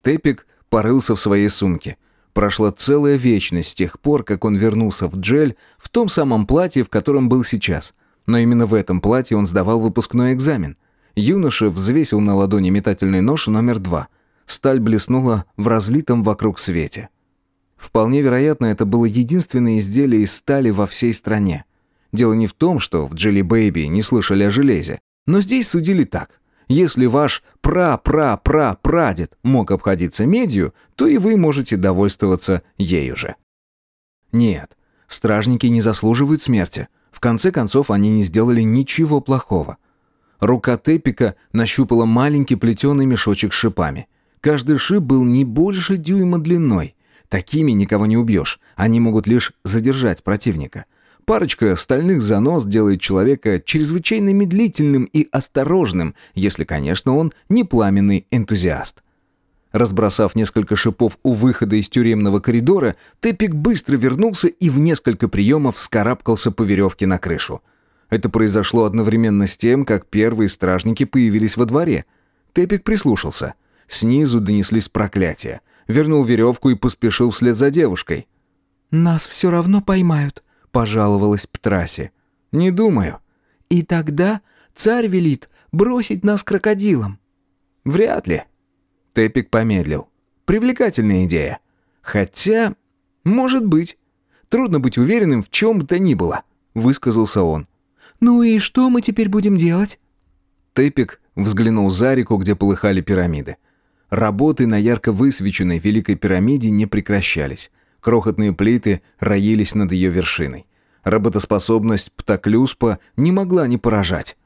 Тепик порылся в своей сумке. Прошла целая вечность с тех пор, как он вернулся в Джель в том самом платье, в котором был сейчас. Но именно в этом платье он сдавал выпускной экзамен. Юноша взвесил на ладони метательный нож номер 2. Сталь блеснула в разлитом вокруг свете. Вполне вероятно, это было единственное изделие из стали во всей стране. Дело не в том, что в Джелли Бэйби не слышали о железе, но здесь судили так. Если ваш прадед мог обходиться медью, то и вы можете довольствоваться ею же. Нет, стражники не заслуживают смерти. В конце концов, они не сделали ничего плохого. Рука Тепика нащупала маленький плетеный мешочек с шипами. Каждый шип был не больше дюйма длиной. Такими никого не убьешь, они могут лишь задержать противника. Парочка стальных занос делает человека чрезвычайно медлительным и осторожным, если, конечно, он не пламенный энтузиаст. Разбросав несколько шипов у выхода из тюремного коридора, Тепик быстро вернулся и в несколько приемов вскарабкался по веревке на крышу. Это произошло одновременно с тем, как первые стражники появились во дворе. Тепик прислушался. Снизу донеслись проклятия. Вернул веревку и поспешил вслед за девушкой. «Нас все равно поймают», — пожаловалась Птраси. «Не думаю». «И тогда царь велит бросить нас крокодилам». «Вряд ли». Тепик помедлил. «Привлекательная идея. Хотя, может быть. Трудно быть уверенным в чем бы то ни было», — высказался он. «Ну и что мы теперь будем делать?» Тепик взглянул за реку, где полыхали пирамиды. Работы на ярко высвеченной Великой пирамиде не прекращались. Крохотные плиты роились над ее вершиной. Работоспособность Птоклюспа не могла не поражать.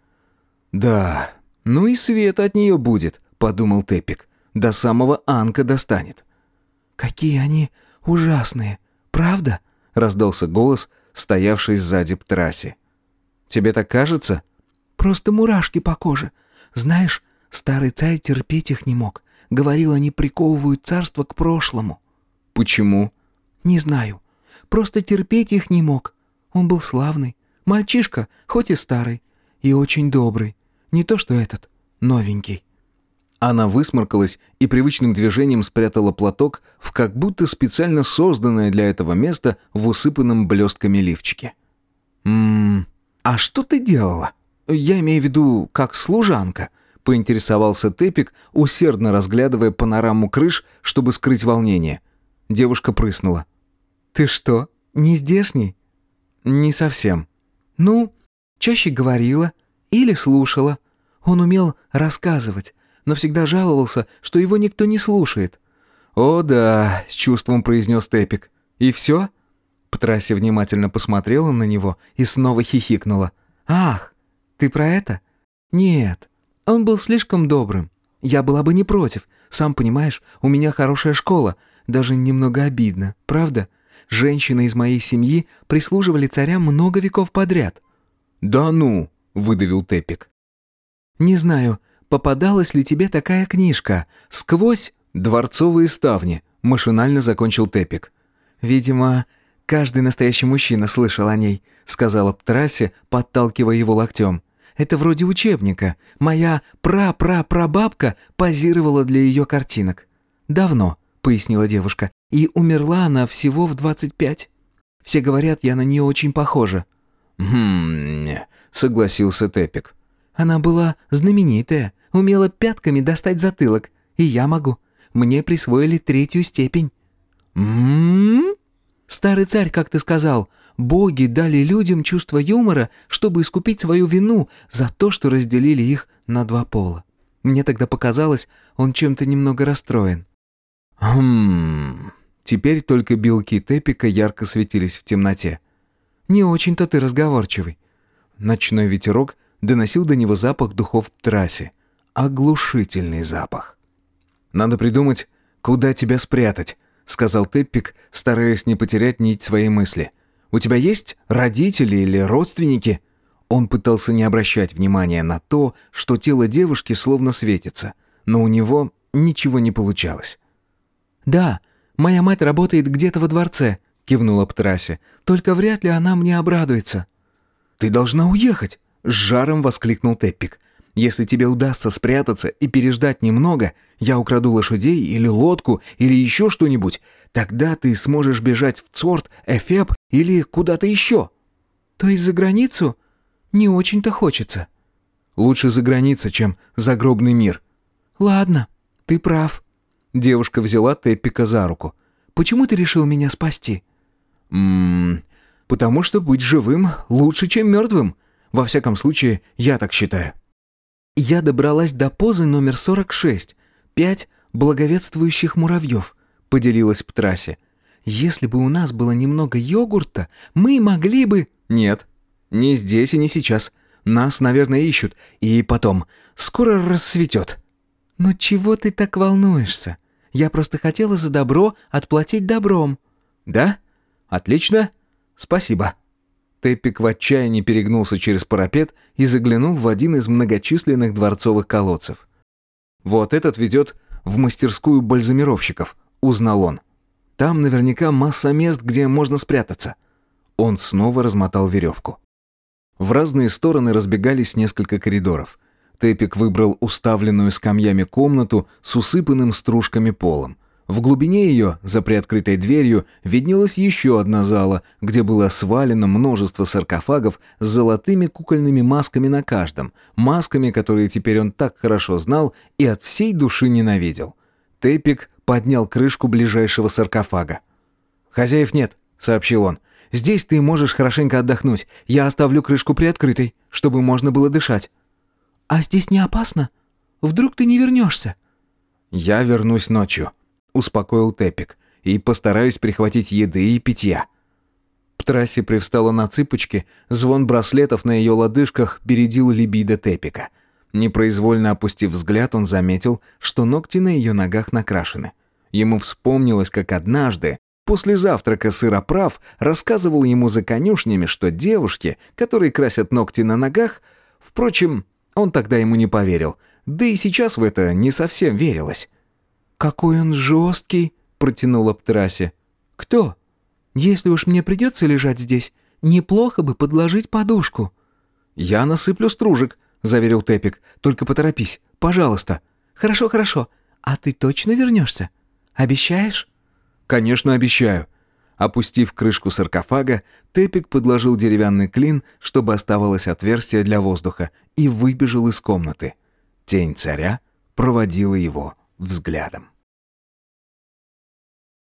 «Да, ну и свет от нее будет», — подумал Тепик. «До самого Анка достанет». «Какие они ужасные, правда?» — раздался голос, стоявший сзади Птраси. «Тебе так кажется?» «Просто мурашки по коже. Знаешь, старый царь терпеть их не мог. Говорил, они приковывают царство к прошлому». «Почему?» «Не знаю. Просто терпеть их не мог. Он был славный. Мальчишка, хоть и старый. И очень добрый. Не то что этот, новенький». Она высморкалась и привычным движением спрятала платок в как будто специально созданное для этого место в усыпанном блестками лифчике. «А что ты делала? Я имею в виду, как служанка», — поинтересовался Тепик, усердно разглядывая панораму крыш, чтобы скрыть волнение. Девушка прыснула. «Ты что, не здешний?» «Не совсем». «Ну, чаще говорила или слушала. Он умел рассказывать, но всегда жаловался, что его никто не слушает». «О да», — с чувством произнес Тепик. «И все?» Птраси внимательно посмотрела на него и снова хихикнула. «Ах, ты про это?» «Нет, он был слишком добрым. Я была бы не против. Сам понимаешь, у меня хорошая школа. Даже немного обидно, правда? Женщины из моей семьи прислуживали царям много веков подряд». «Да ну», — выдавил Тепик. «Не знаю, попадалась ли тебе такая книжка «Сквозь дворцовые ставни», — машинально закончил Тепик. «Видимо, каждый настоящий мужчина слышал о ней», — сказала Птраси, подталкивая его локтем. «Это вроде учебника. Моя прабабка позировала для ее картинок. Давно», — пояснила девушка, — «и умерла она всего в 25. Все говорят, я на нее очень похожа». Согласился Тепик. «Она была знаменитая, умела пятками достать затылок. И я могу. Мне присвоили 3-ю степень». «Старый царь, как ты сказал, боги дали людям чувство юмора, чтобы искупить свою вину за то, что разделили их на 2 пола. Мне тогда показалось, он чем-то немного расстроен». Теперь только белки Тепика ярко светились в темноте. «Не очень-то ты разговорчивый». Ночной ветерок доносил до него запах духов Птраси. Оглушительный запах. «Надо придумать, куда тебя спрятать», — сказал Тепик, стараясь не потерять нить своей мысли. «У тебя есть родители или родственники?» Он пытался не обращать внимания на то, что тело девушки словно светится, но у него ничего не получалось. «Да, моя мать работает где-то во дворце», — кивнула Птраси. «Только вряд ли она мне обрадуется». «Ты должна уехать», — с жаром воскликнул Тепик. Если тебе удастся спрятаться и переждать немного, я украду лошадей или лодку или еще что-нибудь, тогда ты сможешь бежать в Цорт, Эфеб или куда-то еще». «То есть за границу? Не очень-то хочется». «Лучше за граница, чем загробный мир». «Ладно, ты прав». Девушка взяла Теппика за руку. «Почему ты решил меня спасти?» Потому что быть живым лучше, чем мертвым. Во всяком случае, я так считаю». «Я добралась до позы номер 46. 5 благовествующих муравьев», — поделилась Птрасси. «Если бы у нас было немного йогурта, мы могли бы...» «Нет, не здесь и не сейчас. Нас, наверное, ищут. И потом, скоро рассветет». «Ну чего ты так волнуешься? Я просто хотела за добро отплатить добром». «Да? Отлично. Спасибо». Теппик в отчаянии перегнулся через парапет и заглянул в один из многочисленных дворцовых колодцев. «Вот этот ведет в мастерскую бальзамировщиков», — узнал он. «Там наверняка масса мест, где можно спрятаться». Он снова размотал веревку. В разные стороны разбегались несколько коридоров. Теппик выбрал уставленную скамьями комнату с усыпанным стружками полом. В глубине ее, за приоткрытой дверью, виднелась еще одна зала, где было свалено множество саркофагов с золотыми кукольными масками на каждом, масками, которые теперь он так хорошо знал и от всей души ненавидел. Теппик поднял крышку ближайшего саркофага. «Хозяев нет», — сообщил он. «Здесь ты можешь хорошенько отдохнуть. Я оставлю крышку приоткрытой, чтобы можно было дышать». «А здесь не опасно? Вдруг ты не вернешься?» «Я вернусь ночью», — успокоил Теппик, «и постараюсь прихватить еды и питья». Птрасси привстала на цыпочки, звон браслетов на ее лодыжках бередил либидо Теппика. Непроизвольно опустив взгляд, он заметил, что ногти на ее ногах накрашены. Ему вспомнилось, как однажды, после завтрака сыроправ, рассказывал ему за конюшнями, что девушки, которые красят ногти на ногах... Впрочем, он тогда ему не поверил, да и сейчас в это не совсем верилось. «Какой он жесткий!» — протянула Птрасси. «Кто? Если уж мне придется лежать здесь, неплохо бы подложить подушку». «Я насыплю стружек», — заверил Теппик. «Только поторопись, пожалуйста». «Хорошо, хорошо. А ты точно вернешься? Обещаешь?» «Конечно, обещаю». Опустив крышку саркофага, Теппик подложил деревянный клин, чтобы оставалось отверстие для воздуха, и выбежал из комнаты. Тень царя проводила его взглядом.